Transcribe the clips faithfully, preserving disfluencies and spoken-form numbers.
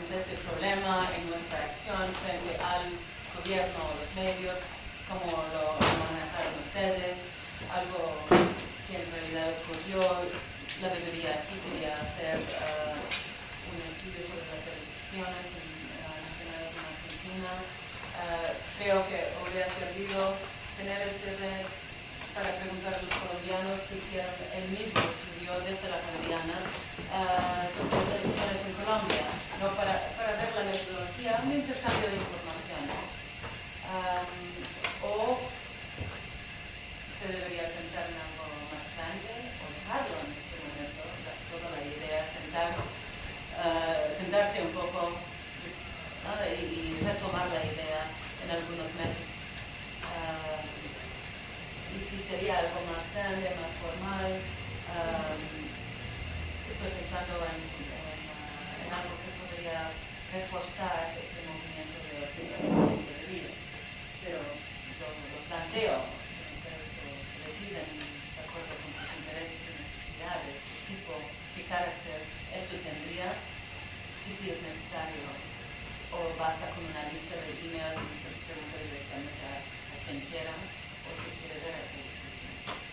este problema en nuestra acción frente al gobierno o los medios, cómo lo manejaron ustedes, algo que en realidad ocurrió. La mayoría aquí quería hacer uh, un estudio sobre las elecciones en, uh, nacionales en Argentina. Uh, creo que hubiera servido tener este red para preguntar a los colombianos que hicieron el mismo estudio desde la Javeriana uh, sobre las elecciones en Colombia, ¿no? para, para ver la metodología, un intercambio de informaciones. Um, o se debería pensar en algo más grande o dejarlo en este momento, la, toda la idea, sentar, uh, sentarse un poco, ¿no? y, y retomar la idea en algunos meses. Uh, y si sería algo más grande, más formal, um, estoy pensando en, en, uh, en algo que podría reforzar este movimiento de opinión de vida. Pero lo, lo planteo, ustedes lo deciden de acuerdo con sus intereses y necesidades, qué tipo, qué carácter esto tendría y si es necesario, o basta con una lista de emails y se pregunta directamente a, a quien quiera, o si quiere ver esa discusión.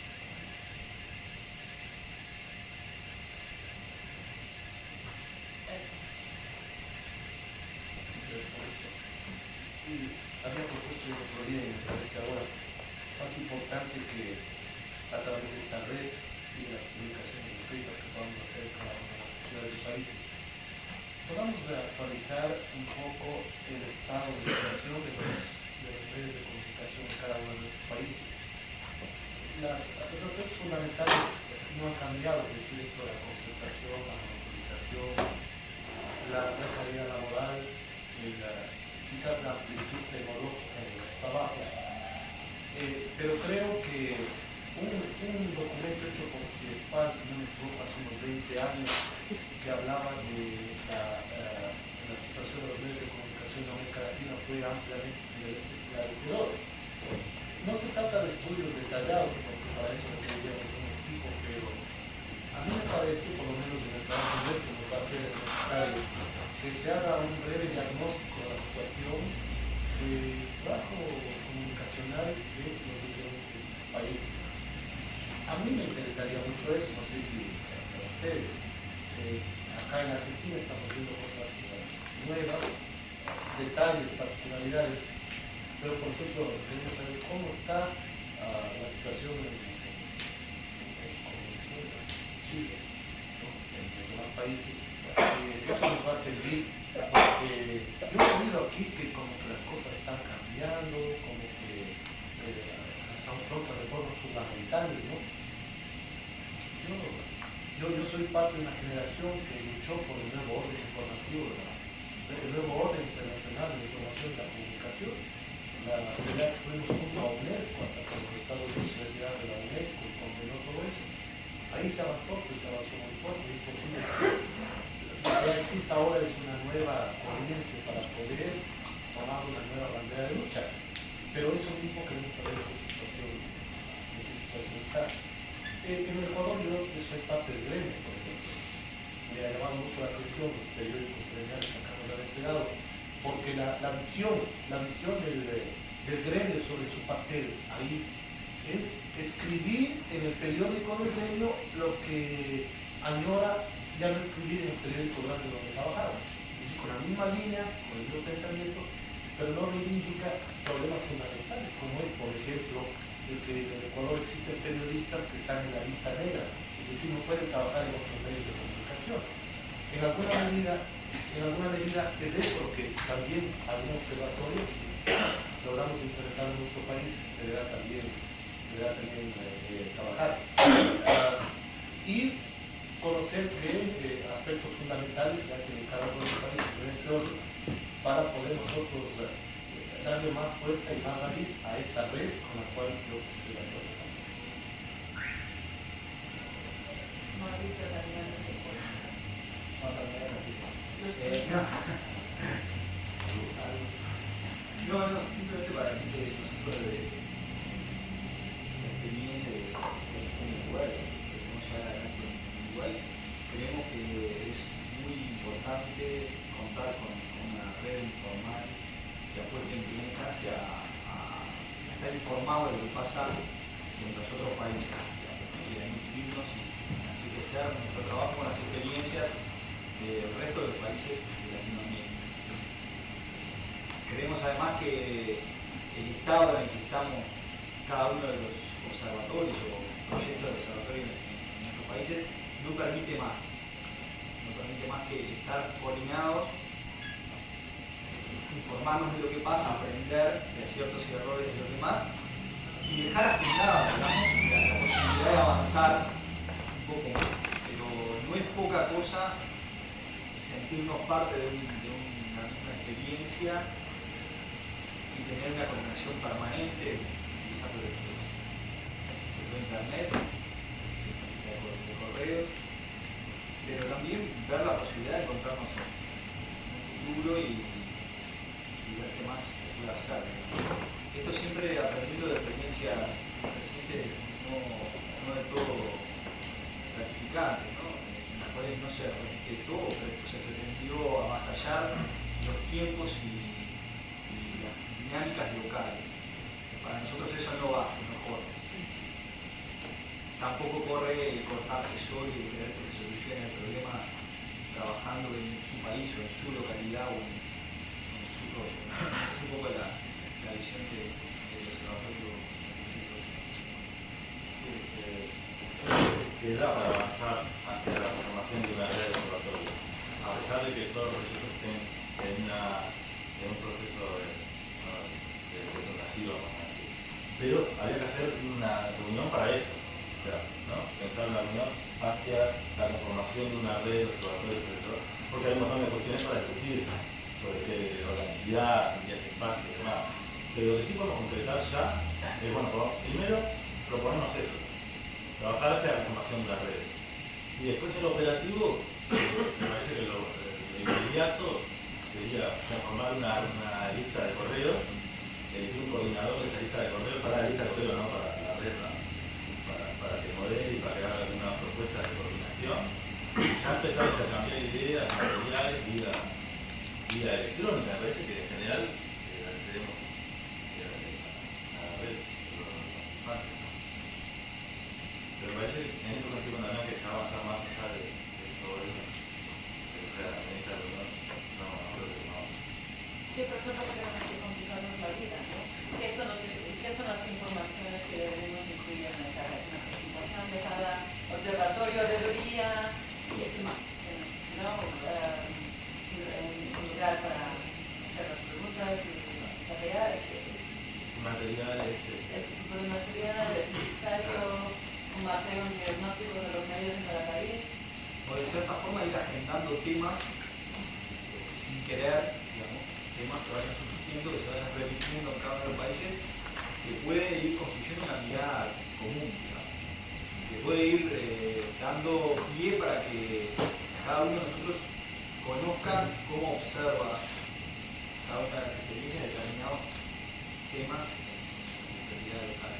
Eso. Sí, había propuesto el otro día y me parece ahora más importante que a través de esta red y de las publicaciones escritas que podamos hacer en cada una de las ciudades y países, podamos actualizar un poco el estado de situación de, los, de las redes de comunicación en cada uno de nuestros países. Las, los aspectos fundamentales no han cambiado, es decir, esto de la concentración, la monopolización, la, la calidad laboral, la, quizás la amplitud tecnológica de los trabajos. Eh, pero creo que un, un documento hecho por CIESPAL, si no me equivoco, hace unos veinte años, que hablaba de la, uh, la situación de los medios de comunicación en América Latina, fue ampliamente esclarecedor. No se trata de estudios detallados, porque para eso requeriríamos un equipo, pero a mí me parece, por lo menos en el trabajo nuestro, me va a ser necesario que se haga un breve diagnóstico de la situación de trabajo comunicacional de los diferentes países. A mí me interesaría mucho eso, no sé si a ustedes. Eh, acá en Argentina estamos viendo cosas nuevas, detalles, particularidades, pero por ejemplo queremos saber cómo está uh, la situación en, en, en Chile, ¿no? en los demás países. Eh, eso nos va a servir porque yo he oído aquí que como que las cosas están cambiando, como que eh, estamos pronto a reformas fundamentales, ¿no? Yo, yo, yo soy parte de una generación que luchó por el nuevo orden informativo, el nuevo orden internacional de la información y la comunicación. La realidad que fuimos junto a UNESCO, hasta con los Estados Unidos, Universidad de la UNESCO, condenó todo eso. Ahí se avanzó, pues se avanzó muy fuerte, es posible que ya exista ahora es una nueva corriente para poder tomar una nueva bandera de lucha. Pero eso mismo queremos saber en qué situación, en qué situación está. Eh, en el Ecuador yo, yo soy parte del gremio, por ejemplo. Me ha llamado mucho la atención los periódicos gremiales que acá nos han entregado, porque la, la visión, la visión del, del gremio sobre su papel ahí es escribir en el periódico del gremio lo que añora ya no escribir en el periódico grande donde trabajaron. Es decir, con la misma línea, con el mismo pensamiento, pero no reivindica problemas fundamentales, como es, por ejemplo, el que en el Ecuador existen periodistas que están en la lista negra, es decir, no pueden trabajar en otros medios de comunicación. En alguna medida, en alguna medida es eso lo que también algún observatorio, si logramos implementar en nuestro país, deberá también, deberá también eh, trabajar. Uh, y conocer que eh, aspectos fundamentales que hacen en cada uno de los países en este orden, para poder nosotros eh, darle más fuerza y más raíz a esta red con la cual yo estoy de acuerdo. No, no, simplemente para decir que es un tipo de experiencia de gestión igual, que no sea igual, creemos que es muy importante contar con, con una red informal que apueste en primera instancia a, a estar informado de lo que pasa en los otros países, y a nutrirnos y enriquecer nuestro trabajo con las experiencias del resto de los países de Latinoamérica. Creemos además que el estado en el que estamos cada uno de los observatorios o proyectos de observatorios en, en nuestros países no permite más, no permite más que estar coordinados, informarnos de lo que pasa, aprender de aciertos y errores de los demás y dejar agendada, digamos, la, la posibilidad de avanzar un poco más. Pero no es poca cosa sentirnos parte de, un, de una misma experiencia y tener una coordinación permanente utilizando el, el internet, de correos, pero también ver la posibilidad de encontrarnos en un futuro y, y ver qué más se puede hacer. Esto siempre aprendiendo de experiencias recientes no, no de todo gratificantes, ¿no? En las cuales no se respetó, pero se pretendió avasallar los tiempos y, y las dinámicas locales. Para nosotros eso no va, no corre. Tampoco corre el cortarse solo y querer que se solucione el problema trabajando en su país o en su localidad o en, en su propio. Es un poco la, la visión de, de los trabajadores. Que da para avanzar hacia la formación de una red de observatorios, a pesar de que todos los proyectos estén en, una, en un proceso de, ¿no? de presentación, pero había que hacer una reunión para eso, o sea, ¿no? Pensar una reunión hacia la conformación de una red de observatorios, porque hay un montón de cuestiones para discutir sobre qué organicidad y ese espacio y demás. Pero lo que sí podemos concretar ya es, bueno, primero proponernos eso, trabajar hacia la conformación de las redes. Y después el operativo, me parece que lo, lo inmediato sería formar una, una lista de correos, elegir un coordinador de esa lista de correos para la lista de correos, no para la red, ¿no? para, para que modele y para que haga algunas propuestas de coordinación. Ya empezar a intercambiar ideas, materiales, vida, vida electrónica. Me parece que en general eh, accedemos eh, a la red, lo más fácil. Pero me parece que en eso consigo también que se va a avanzar más allá de, de todo eso. O sea, en esta reunión, no, creo que no. Sí, pero eso es lo que complicarnos la vida, ¿no? ¿Qué son, los, ¿Qué son las informaciones que debemos incluir en esta red? Una presentación de cada observatorio, redoría, y ¿no? Uh, un lugar para hacer las preguntas y tareas. Materiales. Este tipo de material es necesario. Un mapeo, un diagnóstico de los medios en cada país. O de cierta forma ir agendando temas eh, sin querer, digamos, temas que vayan surgiendo, que se vayan repitiendo en cada uno de los países, que puede ir construyendo una mirada común, digamos, que puede ir eh, dando pie para que cada uno de nosotros conozca cómo observa cada una de las experiencias de determinados temas en realidad local.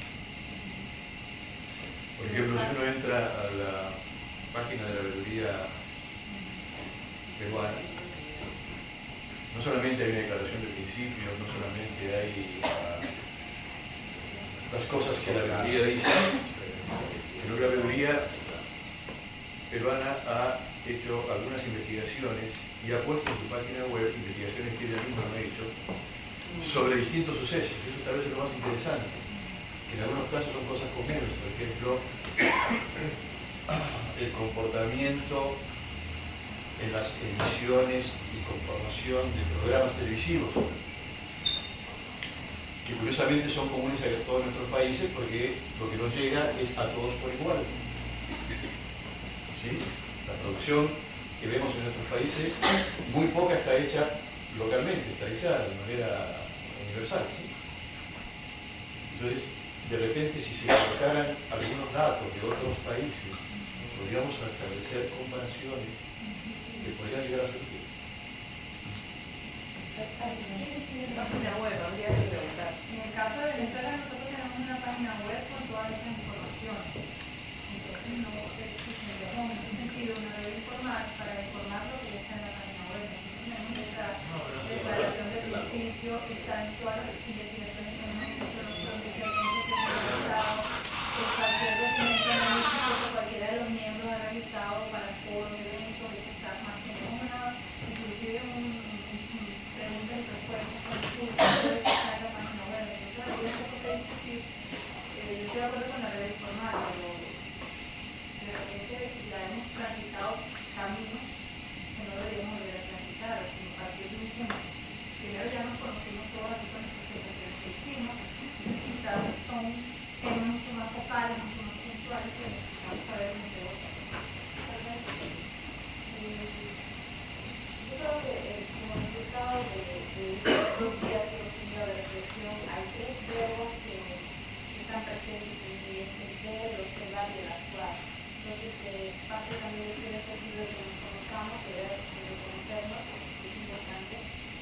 Por ejemplo, si uno entra a la página de la veeduría peruana, no solamente hay una declaración de principios, no solamente hay uh, las cosas que la veeduría dice, sino que la veeduría peruana ha hecho algunas investigaciones y ha puesto en su página web investigaciones que ella misma ha hecho sobre distintos sucesos. Eso tal vez es lo más interesante. En algunos casos son cosas comunes, por ejemplo, el comportamiento en las emisiones y conformación de programas televisivos, que curiosamente son comunes a todos nuestros países porque lo que nos llega es a todos por igual. ¿Sí? La producción que vemos en nuestros países, muy poca está hecha localmente, está hecha de manera universal. ¿Sí? Entonces, de repente, si se colocaran algunos datos de otros países, podríamos establecer comparaciones que podrían llegar a ser útiles. Página web, habría que preguntar. En el caso de Venezuela, nosotros tenemos una página web con todas esas informaciones. Entonces, no existe en ese sentido una red informal para informar lo que ya está en la página web. Nosotros tenemos están todas las investigaciones que hemos hecho nosotros, que hemos realizado, que cualquier documento analítico que cualquiera de los miembros ha realizado para foros, eventos, de estar más tenemos una, inclusive un, un, un preguntas y respuestas con consultas, puede estar en la página web. Entonces, hay un poco que discutir. Eh, yo estoy de acuerdo con la red informal, pero de repente ya hemos transitado caminos que no deberíamos volver a transitar, sino partir de un punto. Primero ya nos conocimos todos aquí con nuestros procesos que hicimos, y quizás son temas mucho más focales, mucho más puntuales que necesitamos saber entre otras. Yo creo que eh, como resultado de, de estos días que hemos tenido de reflexión, hay tres verbos que, que están presentes en mí, es el ver, el observar y el actuar. Entonces, eh, parte también de este ejercicio de que nos conozcamos, de ver, de reconocernos, es importante.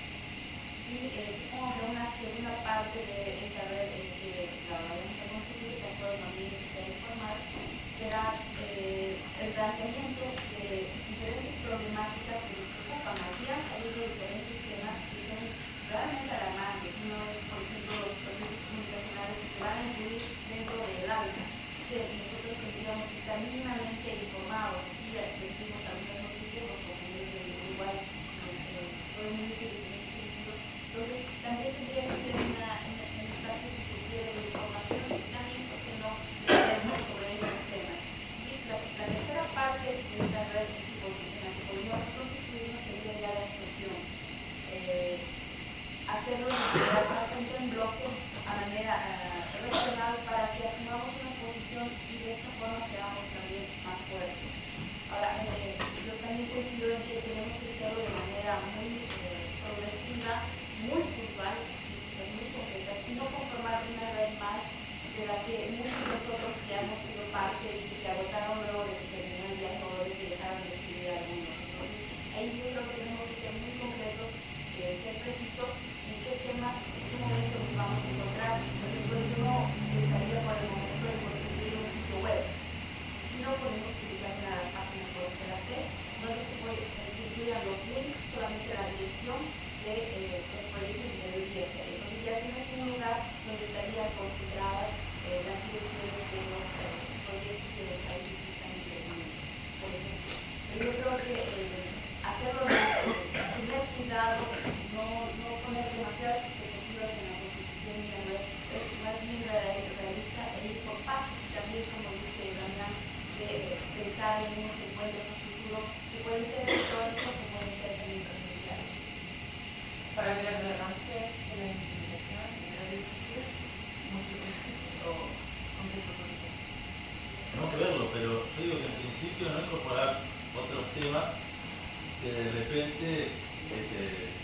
Y eh, supongo que una segunda parte de esta red eh, que la vamos a constituir, de acuerdo también que sea informal, será eh, el planteamiento de diferentes problemáticas que nos preocupan. Aquí han salido diferentes temas que son realmente alarmantes. Uno es, por ejemplo, los procesos comunicacionales que se van a incluir dentro del aula, que nosotros tendríamos que estar mínimamente informados. Aquí decimos algunos noticias, los compañeros de Uruguay, todo el mundo que en ese sentido. Entonces, también tendría que ser una, una, un espacio, si se quiere, de información y también, ¿por qué no?, leernos sobre estos temas. Y la, la tercera parte de esta red en la que podríamos constituirnos sería ya la expresión. Eh, hacerlo bastante en bloque a manera uh, regional para que asumamos una posición y de esta forma seamos también más fuertes. Ahora, eh, yo también coincido en que tenemos que hacerlo de manera muy eh, progresiva, muy puntual, muy concreta, y no conformar una red más de la que muchos de nosotros ya hemos sido parte y que se agotaron luego de que terminó el viaje o de que dejaron de escribir algunos. Entonces, ahí yo creo que tenemos que ser muy concretos, eh, ser precisos en qué temas, en qué momento nos vamos a encontrar. Por ejemplo, yo no estaría por el momento de construir un sitio web. Si no podemos utilizar una página web de la red, donde se puede incluir los links, solamente la dirección de eh, los proyectos de I F. Entonces ya tienes un lugar donde estarían concentradas eh, las direcciones de los eh, proyectos de los países que están interviniendo, por ejemplo. Pero yo creo que eh, hacerlo eh, tener cuidado, no, no poner demasiadas expectativas en la constitución y la web, es más bien realista e ir por pasos, y también, como dice Damián, de eh, pensar en unos encuentros a futuro que pueden ser históricos o pueden ser también presenciales. Para ver el avance de la investigación y de la discusión, mucho o contexto político. Tenemos que verlo, pero yo digo que en principio no incorporar otros temas que de repente, este,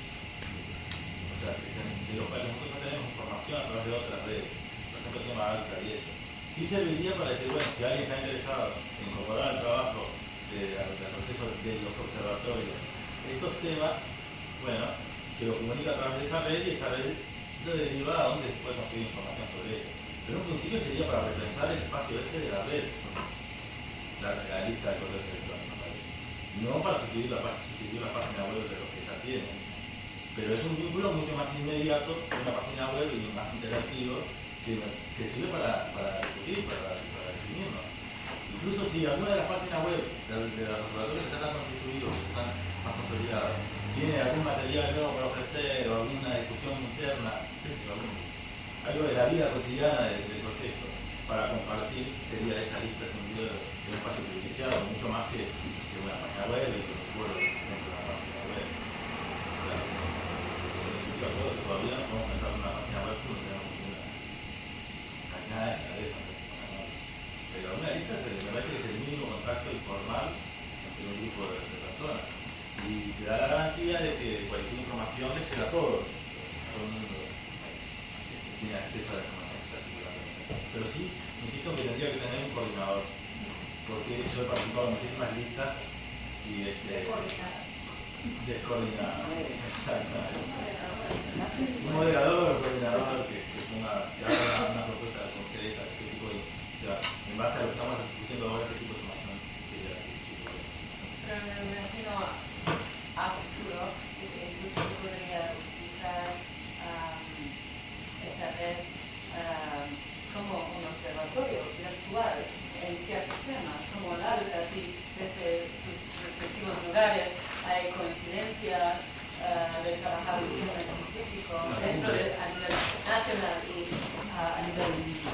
o sea, que de los cuales nosotros no tenemos información a través de otras redes, por ejemplo el tema ALCA y eso. Sí serviría para decir, bueno, si alguien está interesado en incorporar al trabajo de, del proceso de los observatorios estos temas, bueno, que lo comunica a través de esa red y esa red lo deriva a donde se puede conseguir información sobre ello. Pero en un principio sería para repensar el espacio este de la red, la, la lista de correos electrónicos, ¿vale? No para sustituir la, sustituir la página web de los que ya tienen, pero es un vínculo mucho más inmediato con una página web y más interactivo que, que sirve para, para discutir, para, para definirnos. Incluso si alguna de las páginas web de, de los observatorios que están constituidos, que están más consolidadas, tiene algún material nuevo para ofrecer o alguna discusión interna, algo de la vida cotidiana del, del proceso para compartir, sería esa lista de un espacio privilegiado, mucho más que, que una página web y que un foro dentro de una página web. O sea, yo acuerdo que todavía no podemos pensar en una página web porque no tenemos ninguna nada en la cabeza. Pero una lista me parece que es el mínimo contacto informal entre un grupo de, de personas. Y te da la garantía de que cualquier información les llega a todos. Todo el mundo tiene acceso a la información particularmente. Pero sí, insisto que tendría que tener un coordinador. Porque yo he participado en muchísimas listas y este. Descoordinado. Exacto. Un moderador o coordinador que, que ponga, que haga una, una propuesta concreta de qué tipo de. O sea, en base a lo que estamos discutiendo ahora, qué tipo de información sería la que. Pero me imagino a futuro que incluso se podría utilizar uh, hay coincidencia uh, de trabajar un tema específico dentro de, a nivel nacional y uh, a nivel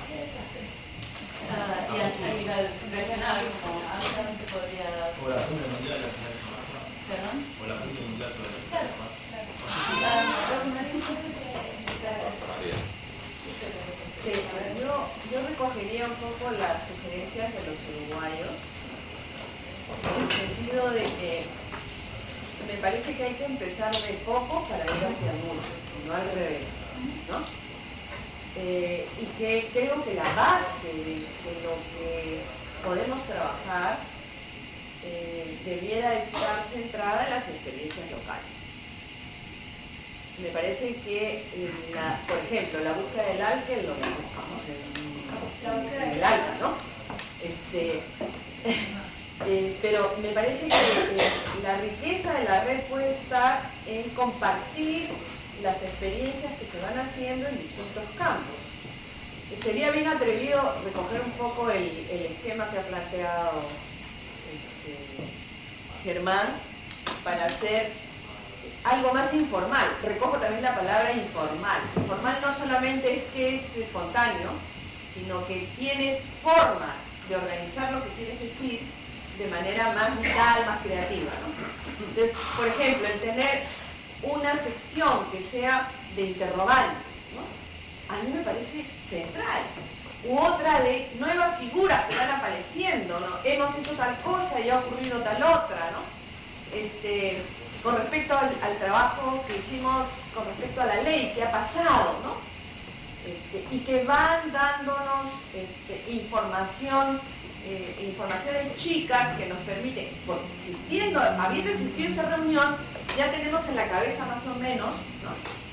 uh, y a, a nivel regional, como África se podría... O la cumbre mundial de la final. ¿Perdón? O la cumbre mundial sobre la Claro, claro. Uh, Rosmarie, María. Sí, a ver, yo, yo recogería un poco las sugerencias de los uruguayos, en el sentido de que me parece que hay que empezar de poco para ir hacia mucho, no al revés, ¿no? Eh, y que creo que la base de, de lo que podemos trabajar eh, debiera estar centrada en las experiencias locales. Me parece que, la, por ejemplo, la búsqueda del ALCA lo buscamos en, en el ALCA, ¿no? Este, eh, pero me parece que eh, la riqueza de la red puede estar en compartir las experiencias que se van haciendo en distintos campos. Y sería bien atrevido recoger un poco el, el esquema que ha planteado este, Germán para hacer algo más informal. Recojo también la palabra informal. Informal no solamente es que es espontáneo, sino que tienes forma de organizar lo que quieres decir de manera más vital, más creativa, ¿no? Entonces, por ejemplo, el tener una sección que sea de interrogantes, ¿no? A mí me parece central. U otra de nuevas figuras que van apareciendo, ¿no? Hemos hecho tal cosa y ha ocurrido tal otra, ¿no? Este... con respecto al, al trabajo que hicimos con respecto a la ley, que ha pasado, ¿no? Este, y que van dándonos este, información, eh, informaciones chicas que nos permiten, por existiendo, habiendo existido esta reunión, ya tenemos en la cabeza más o menos, ¿no?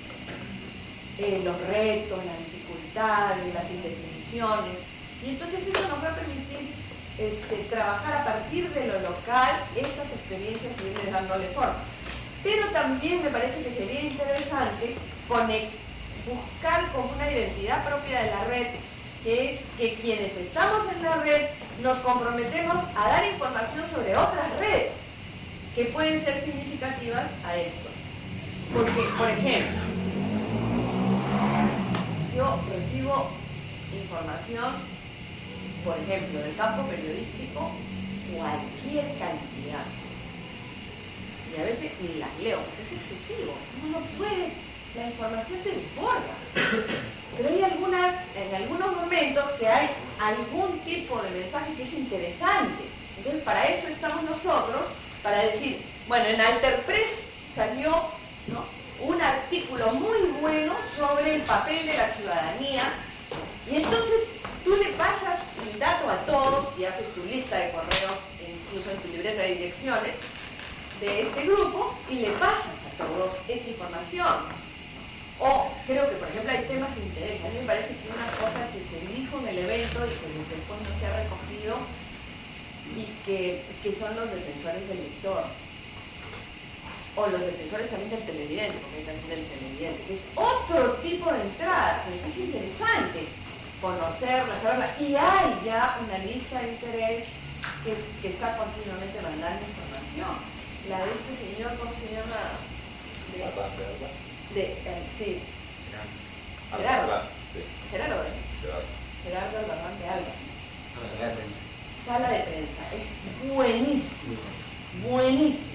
eh, los retos, las dificultades, las indefiniciones, y entonces eso nos va a permitir este, trabajar a partir de lo local estas experiencias y irles dándole forma. Pero también me parece que sería interesante conect, buscar como una identidad propia de la red, que es que quienes estamos en la red nos comprometemos a dar información sobre otras redes que pueden ser significativas a esto. Porque, por ejemplo, yo recibo información, por ejemplo, del campo periodístico, cualquier cantidad. Y a veces ni las leo, porque es excesivo. Uno no puede, la información te desborda. Pero hay algunas, en algunos momentos que hay algún tipo de mensaje que es interesante. Entonces para eso estamos nosotros, para decir, bueno, en Alterpress salió, ¿no?, un artículo muy bueno sobre el papel de la ciudadanía, y entonces tú le pasas el dato a todos y haces tu lista de correos, incluso en tu libreta de direcciones, de este grupo, y le pasas a todos esa información. O creo que, por ejemplo, hay temas que interesan. A mí me parece que una cosa que se dijo en el evento y que después no se ha recogido, y que, que son los defensores del lector, o los defensores también del televidente, porque hay también del televidente, que es otro tipo de entrada, pero es interesante conocerla, saberla, y hay ya una lista de interés que, es, que está continuamente mandando información. La de este señor, ¿cómo se llama? De, de eh, sí. Gerardo. Gerardo, ¿eh? Gerardo Albarrán de Alba. Sala de prensa. Es buenísimo. Buenísimo.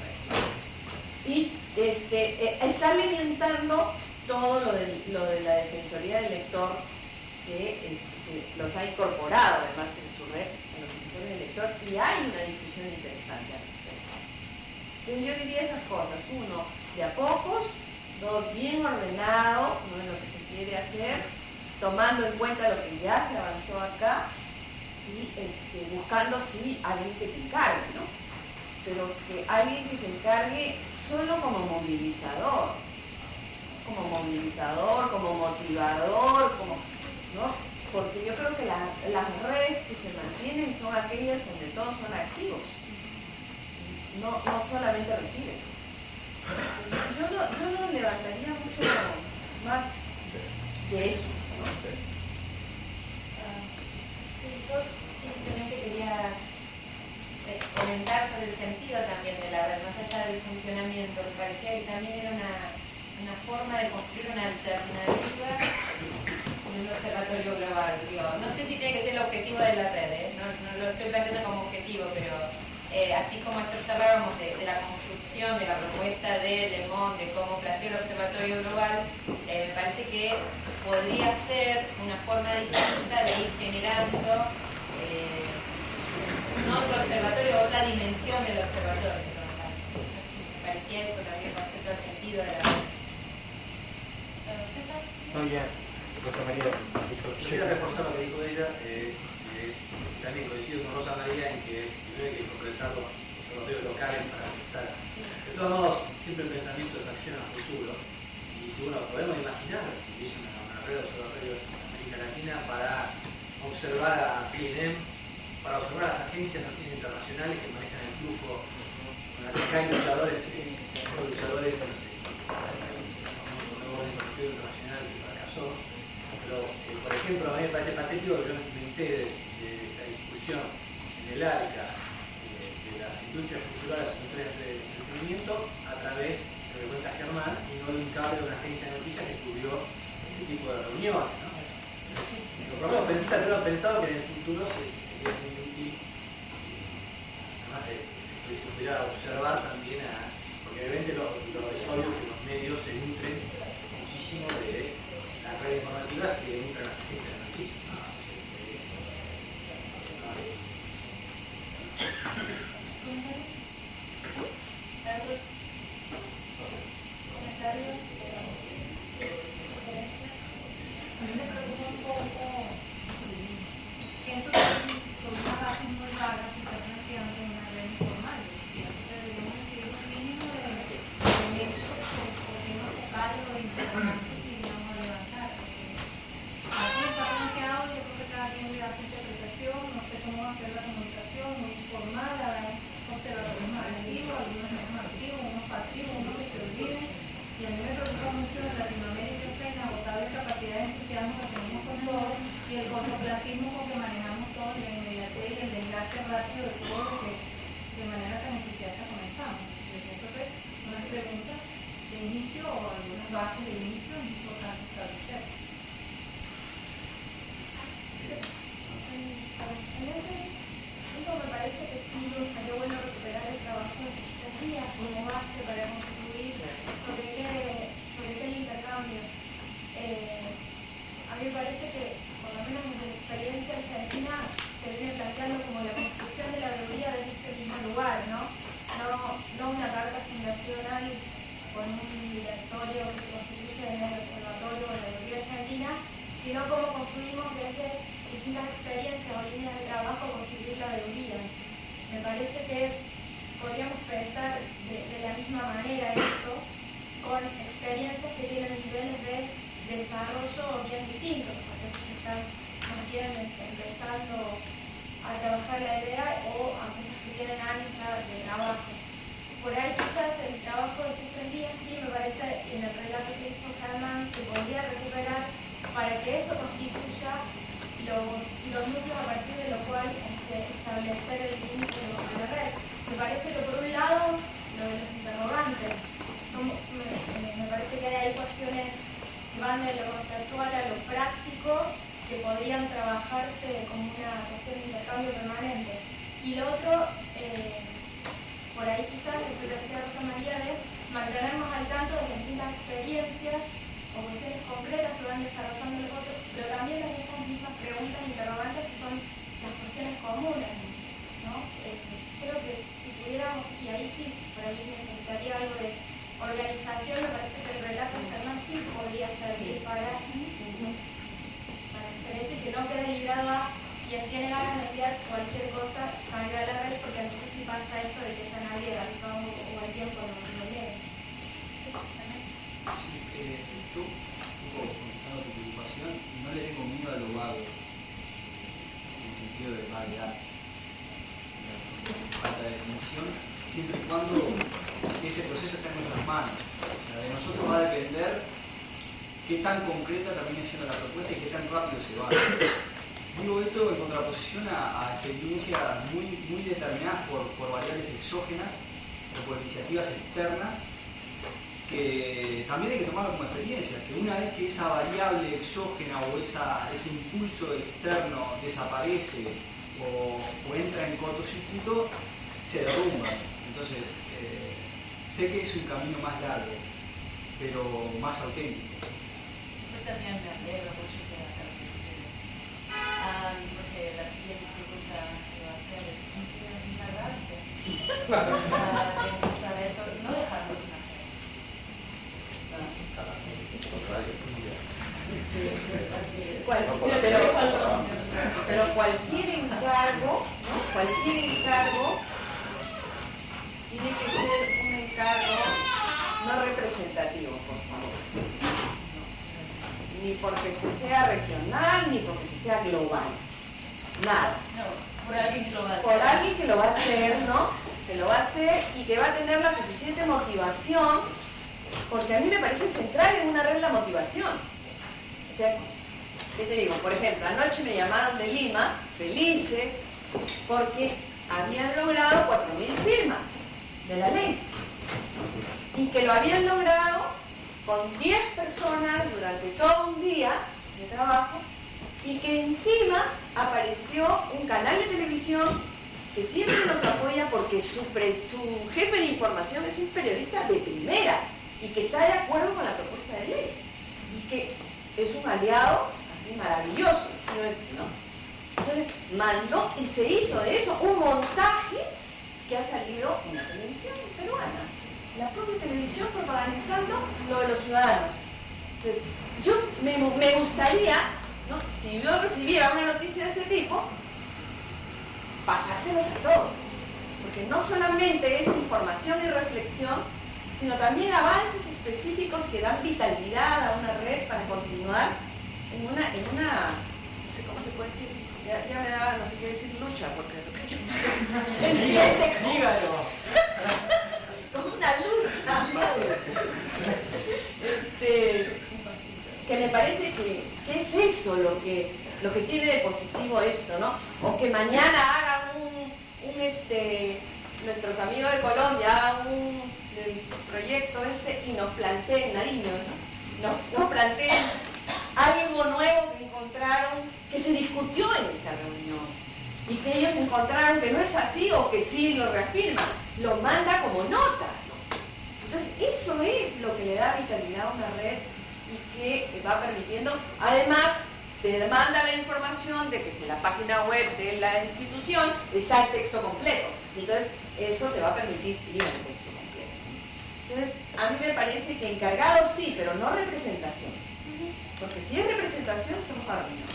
Y este, eh, está alimentando todo lo de, lo de la Defensoría del Lector, que este, los ha incorporado además en su red, en los defensores del lector, y hay una discusión interesante al respecto. Entonces yo diría esas cosas: uno, de a pocos; dos, bien ordenado, ¿no?, en lo que se quiere hacer, tomando en cuenta lo que ya se avanzó acá, y este, buscando sí alguien que se encargue, ¿no? Pero que alguien que se encargue solo como movilizador, como movilizador, como motivador, como, ¿no? Porque yo creo que la, las redes que se mantienen son aquellas donde todos son activos, no, no solamente reciben. Yo no, yo no levantaría mucho más que eso, ¿no? Uh, sí, yo simplemente quería eh, comentar sobre el sentido también de la red, más allá del funcionamiento. Me parecía que también era una, una forma de construir una alternativa de un observatorio global. Digo, no sé si tiene que ser el objetivo de la red, ¿eh? no, no lo estoy planteando como objetivo, pero eh, así como ayer hablábamos de, de la construcción, de la propuesta de Le Monde, de cómo plantear el observatorio global, eh, me parece que podría ser una forma distinta de ir generando eh, un otro observatorio, otra dimensión del observatorio. En todo caso. Me parecía eso también respecto al sentido de la red. ¿César? No, ya. Rosa María. Quería reforzar lo que dijo ella, eh, eh, también coincido con Rosa María en que primero hay que concretar los observatorios locales para empezar. De todos modos, siempre el pensamiento es acción a futuro. Y si uno podemos imaginar que hubiese una, una red de observatorios en América Latina para observar a P N M, para observar a las agencias internacionales que manejan el flujo, con las que hay luchadores, eh, luchadores internacional que fracasó. Pero, eh, por ejemplo, a mí me parece patético que yo me inventé de, de la discusión en el ARCA eh, de las industrias culturales y industrias de entretenimiento a través de lo que cuenta Germán y no de un cable de una agencia de noticias que cubrió este tipo de reuniones, ¿no? Lo podemos pensar, yo he pensado que en el futuro sería muy útil, además de que se pudiera observar también, a, porque obviamente lo, lo es obvio que los medios se nutren muchísimo de las redes informativas que nutren las agencias de noticias. ¿Comentarios? A mí me preocupa un poco que esto con una base muy vaga se está planteando en una red informal. Deberíamos decir un mínimo de elementos o temas focales o importantes que íbamos a levantar. Así está planteado, yo creo que cada quien le da su interpretación, no sé cómo va a ser la comunicación, muy informal, habrá observadores más activos, algunos menos activos, unos pasivos, unos que se olviden. Y a mí me preocupa mucho en Latinoamérica esta inagotable capacidad de entusiasmo que tenemos con todo y el cortoplacismo con que manejamos todo, la inmediatez y el desgaste rápido de todo lo que de manera tan entusiasta comenzamos. Yo siento que unas preguntas de inicio o algunas bases de inicio es importante establecer. En ese punto me parece que sí sería bueno recuperar el trabajo de estos días como base para construir sobre qué, sobre qué el intercambio. Eh, a mí me parece que, por lo menos en mi experiencia argentina, se viene planteando como la construcción de la veeduría desde este mismo lugar, ¿no? No, no una carta fundacional con un directorio que se constituye en el observatorio de la veeduría argentina, sino cómo construimos desde distintas experiencias o líneas de trabajo construir la veeduría. Me parece que podríamos pensar de, de la misma manera esto, con experiencias que tienen niveles de desarrollo bien distintos, porque se están más bien empezando a trabajar la idea o aquellas que tienen años ya de trabajo. Por ahí quizás el trabajo de estos tres días sí me parece, en el relato que hizo Germán, se podría recuperar para que eso constituya los, los núcleos a partir de lo cual este, establecer el vínculo con la red. Me parece que por un lado, lo de los interrogantes, son, me, me parece que hay cuestiones que van de lo conceptual a lo práctico que podrían trabajarse como una cuestión de intercambio permanente. Y lo otro, eh, por ahí quizás, lo que decía Rosa María, de mantenernos al tanto de distintas experiencias o cuestiones concretas que van desarrollando los otros, pero también de esas mismas preguntas interrogantes que son las cuestiones comunes, ¿no? Eh, creo que si pudiéramos, y ahí sí, por ahí necesitaría algo de organización, me parece que el relato de Germán sí podría servir para, para hacer eso y que no quede librado a quien tiene ganas de enviar cualquier cosa, salga a la red, porque entonces sí pasa esto de que ya nadie avisó o el tiempo no lo lee. Sí, eh, yo, un poco contestando a tu preocupación, no le tengo miedo a lo vago, en el sentido de vaguedad, falta de definición, siempre y cuando ese proceso está en nuestras manos. La de nosotros va a depender qué tan concreta termine siendo la propuesta y qué tan rápido se va. digo esto en contraposición a, a experiencias muy, muy determinadas por, por variables exógenas o por iniciativas externas, que también hay que tomarlo como experiencia, que una vez que esa variable exógena o esa, ese impulso externo desaparece o, o entra en cortocircuito, se derrumba. Entonces, eh, sé que es un camino más largo, pero más auténtico. Yo también me alegro mucho que hagas eso. Ah, porque la siguiente pregunta que va a hacer es, ¿cómo quieres encargarse? Ah, de pensar eso y no dejarlo en la gente. Cual- pero, pero cualquier encargo, ¿no? Cualquier encargo tiene que ser un encargo no representativo, por favor. Ni porque se sea regional, ni porque se sea global. Nada. No, por alguien que lo va a hacer. Por alguien que lo va a hacer, ¿no? Que lo va a hacer y que va a tener la suficiente motivación, porque a mí me parece central en una red la motivación. O sea, ¿qué te digo? Por ejemplo, anoche me llamaron de Lima, felices, porque habían logrado cuatro mil firmas de la ley. Y que lo habían logrado con diez personas durante todo un día de trabajo, y que encima apareció un canal de televisión que siempre nos apoya porque su, pre, su jefe de información es un periodista de primera y que está de acuerdo con la propuesta de ley y que es un aliado así maravilloso, ¿no? Entonces mandó y se hizo de eso un montaje que ha salido en la televisión peruana, la propia televisión propagandizando lo de los ciudadanos. Entonces, yo me, me gustaría, ¿no? Si yo recibiera una noticia de ese tipo, pasárselos a todos, porque no solamente es información y reflexión, sino también avances específicos que dan vitalidad a una red para continuar en una, en una, no sé cómo se puede decir, ya, ya me da, no sé qué decir, lucha, porque lo que yo entiende como, Dígalo. como una lucha, este, que me parece que, que es eso lo que, lo que tiene de positivo esto, ¿no? O que mañana hagan un, un este, nuestros amigos de Colombia hagan un del proyecto este y nos planteen, Nariño, ¿no? Nos, nos planteen algo nuevo que encontraron, que se discutió en esta reunión y que ellos encontraron que no es así o que sí lo reafirman, lo manda como nota, ¿no? Entonces eso es lo que le da vitalidad a una red y que va permitiendo, además te demanda la información de que si en la página web de la institución está el texto completo, entonces eso te va a permitir ir al texto completo. Entonces a mí me parece que encargado sí, pero no representación, porque si es representación estamos arruinados.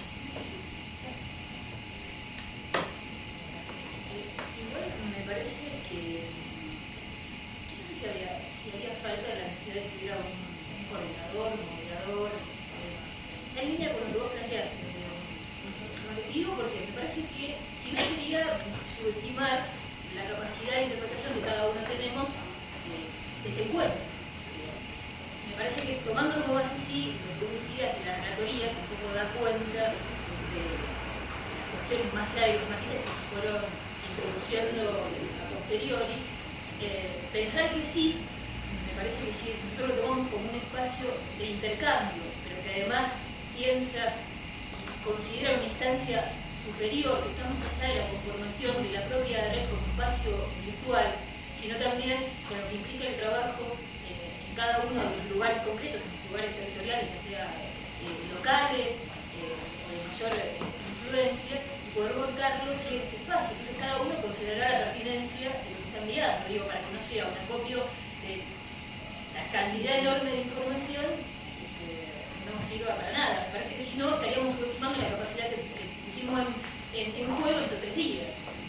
Igual me parece que no sé si haría, si haría falta la necesidad de seguir a un, un coordinador, un moderador, eh, en línea con lo que vos planteaste. No lo digo porque me parece que si no sería subestimar la capacidad de interpretación que cada uno tenemos eh, de este encuentro. Me parece que tomando como base así, lo que vos decías, la oratoria, que un poco da cuenta de las cuestiones más allá de los matices que se fueron introduciendo a posteriori, eh, pensar que sí, me parece que sí, nosotros lo tomamos como un espacio de intercambio, pero que además piensa y considera una instancia superior, que está más allá de la conformación de la propia red como espacio virtual, sino también con lo que implica el trabajo eh, en cada uno de los lugares concretos, en los lugares territoriales, ya sea eh, locales eh, o de mayor eh, influencia, y poder volcarlo en este espacio. Entonces cada uno considerará la pertinencia de lo que está enviando, digo, para que no sea un acopio de la cantidad enorme de información que no sirva para nada. Me parece que si no estaríamos subestimando la capacidad que, que pusimos en, en, en juego estos tres días.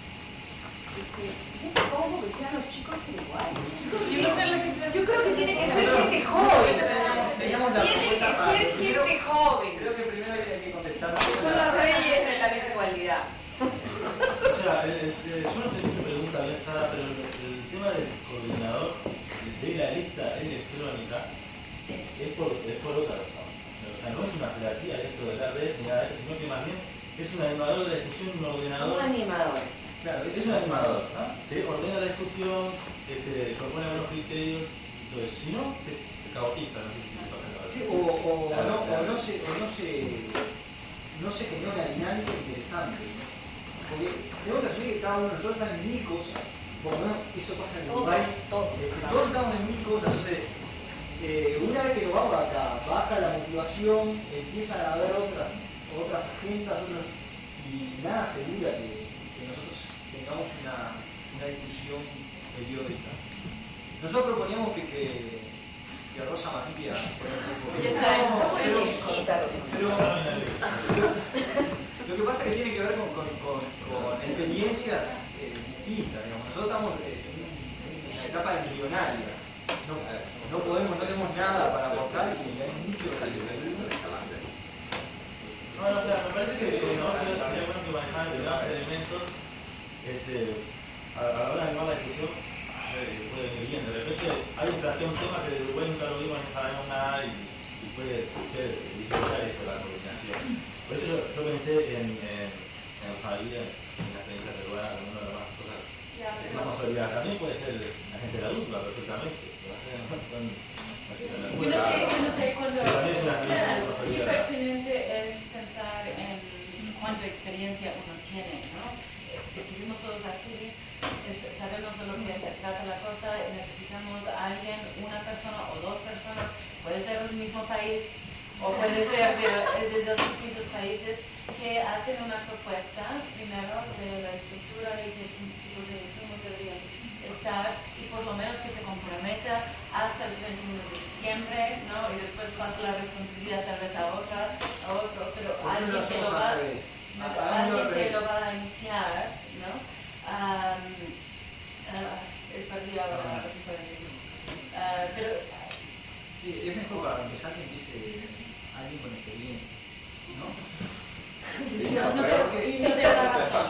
Yo propongo que sean los chicos iguales. Yo creo que tiene que ser gente joven. Tiene que ser gente joven. Creo que primero hay que contestar. Que son los reyes de la virtualidad. O sea, el, el, el, yo no sé qué pregunta bien, Sara, pero el, el tema del coordinador de la lista electrónica es por, es por otra razón. O sea, no es una jerarquía dentro de la red ni nada de eso, sino que más bien Es un animador de la discusión, un ordenador. Un animador. Claro, Es un animador, ¿no? Te ordena la discusión, te propone algunos criterios y todo eso. Si no, te, te caotiza, no sé si te pasa nada. Sí, o, o, claro, no, claro. o, no se, o no se no se genera una dinámica interesante, ¿no? Porque tenemos que asumir que cada uno de nosotros está en mil cosas, por lo menos eso pasa en Uruguay. Todos, todos estamos en mil cosas, entonces eh, una vez que nos vamos acá, baja la motivación, empiezan a haber otras, otras agendas, otras, y nada asegura que, que nosotros tengamos una, una discusión periódica. Nosotros proponíamos que, que que Rosa María, por ejemplo, pero, pero, pero lo que pasa es que tiene que ver con, con, con, con experiencias eh, distintas, digamos. Nosotros estamos en una etapa embrionaria, no, no podemos, no tenemos nada para aportar y hay mucho que hacer. No, no, claro, me parece que no, sería bueno que manejar determinados elementos este, a la hora de animar la discusión. Puede venir bien, de repente hay un, un tema que de Uruguay nunca lo vimos, no sabemos nada y, y puede ser dificultar eso, la coordinación. Por eso yo, yo pensé en, en, en Rosalía, en la experiencia peruana, como una de las cosas más consolidadas. También puede ser la gente de adulta, perfectamente. Yo no sé, yo no sé cuándo qué pertinente es pensar en cuánta experiencia uno tiene, ¿no? Estuvimos todos aquí, sabemos de lo que se trata la cosa, necesitamos a alguien, una persona o dos personas, puede ser del mismo país o puede ser de, de dos distintos países, que hacen una propuesta primero de la estructura y de qué tipos de insumos deberían estar y por lo menos que se comprometa hasta el treinta y uno de diciembre, ¿no? Y después pasa la responsabilidad tal vez a otra, a otro, pero alguien que lo va, alguien que lo va a iniciar, ¿no? Um, uh, es perdida ahora, uh, pero sí, es mejor para empezar que empiece alguien con experiencia, ¿no? No, no, pero que no sea la razón.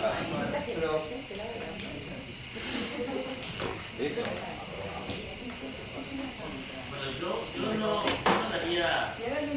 Bueno, yo, yo no, no daría.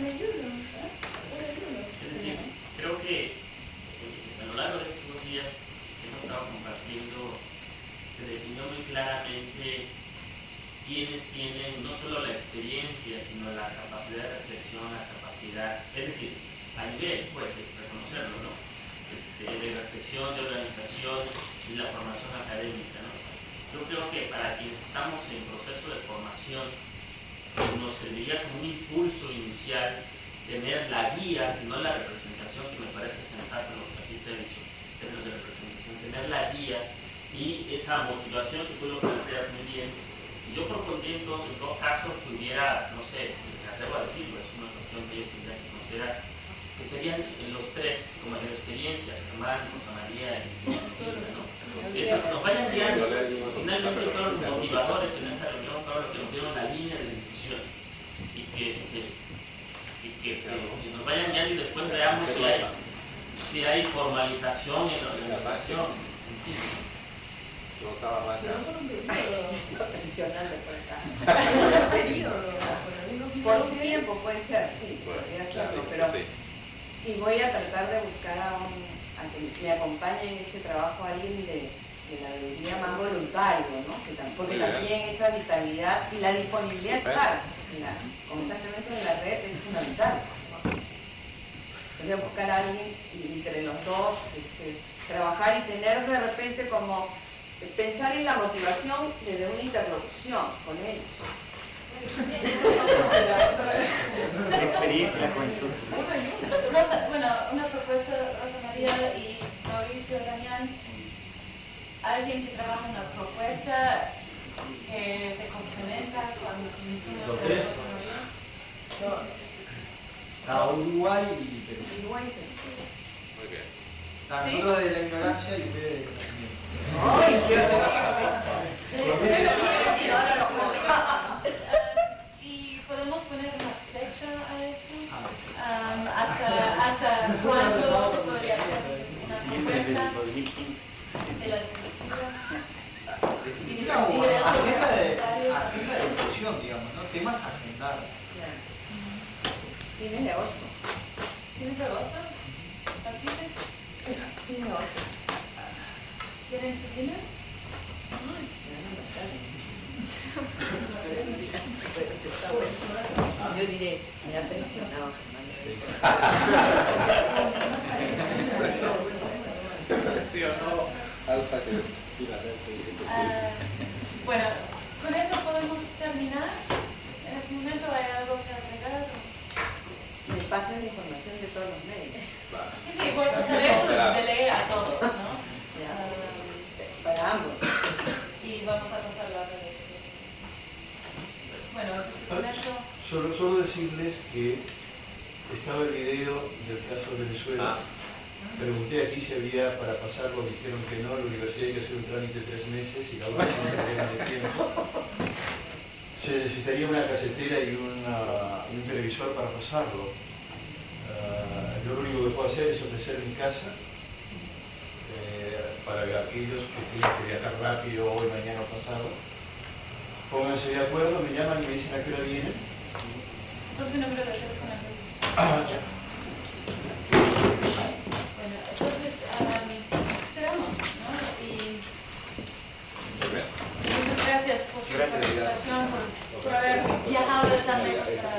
Es decir, creo que a lo largo de estos dos días que hemos estado compartiendo, se definió muy claramente quienes tienen no solo la experiencia, sino la capacidad de reflexión, la capacidad, es decir, a nivel, pues, de reconocerlo, ¿no? Este, de reflexión, de organización y la formación académica, ¿no? Yo creo que para quienes estamos en proceso de formación, nos serviría como un impulso inicial tener la guía, y no la representación, que me parece sensato lo que aquí se ha dicho, en términos de representación, tener la guía y esa motivación que tú lo planteas muy bien. Y yo propondría entonces, en todo caso, que hubiera, no sé, me atrevo a decirlo, es una cuestión que yo tendría que considerar, que serían los tres, como de la experiencia, Germán, Rosa María y Silvia, ¿no? Que se nos vayan guiando, finalmente todos los motivadores en esta reunión, todos los que nos dieron la línea de discusión, y que, que, y que, que, que nos vayan guiando y después veamos si hay, si hay formalización en la organización. En fin. No estaba mal. Mencionando por acá. Por su tiempo puede ser, sí, podría serlo, pero y voy a tratar de buscar a, un, a que me acompañe en este trabajo alguien de, de la debería más voluntario, ¿no? Que tampoco también esa vitalidad y la disponibilidad está la, constantemente en la red es fundamental. Voy a buscar a alguien y entre los dos este, trabajar y tener de repente como pensar en la motivación desde una interlocución con ellos. La experiencia, la juventud. Rosa, bueno, una propuesta, Rosa María y Mauricio Damián, alguien que trabaja una propuesta que se complementa cuando ¿Los tres? A Uruguay y Perú. Uruguay y Perú. Muy bien. Nosotros de la ignorancia y ustedes del conocimiento. ¡Ay, qué y podemos poner una fecha a esto, um, hasta, hasta cuándo se podría hacer una propuesta de la estructura. Y si Digamos, se tiene agenda de, comentarios. agenda de discusión, digamos, ¿no? Temas agendados. Fines de agosto. ¿Tienes agosto? ¿Partiste? ¿Quieren su dinero? Yo diré, me ha presionado, Te presionó. Alfa que Ah, bueno, con eso podemos terminar. En este momento hay algo que agregar. me pasan la información de todos los medios. Sí, sí, voy a pasar eso de leer a todos, ¿no? Ya. Ah, Para ambos. y vamos a pasar la red. Bueno, entonces con eso. Solo, solo decirles que estaba el video del caso de Venezuela. Pregunté aquí si había para pasarlo, dijeron que no, la universidad hay que hacer un trámite de tres meses y la verdad es que no tenemos de tiempo. Se necesitaría una casetera y, una, y un televisor para pasarlo. Uh, yo lo único que puedo hacer es ofrecer mi casa eh, para aquellos que tienen que viajar rápido hoy, mañana o pasado. Pónganse de acuerdo, me llaman y me dicen a qué hora vienen. ¿Cuál es el número de teléfono? Ah, ya. Bueno, entonces um, cerramos, ¿no? Y muchas gracias por su Gracias, participación, por, por haber viajado de tan lejos para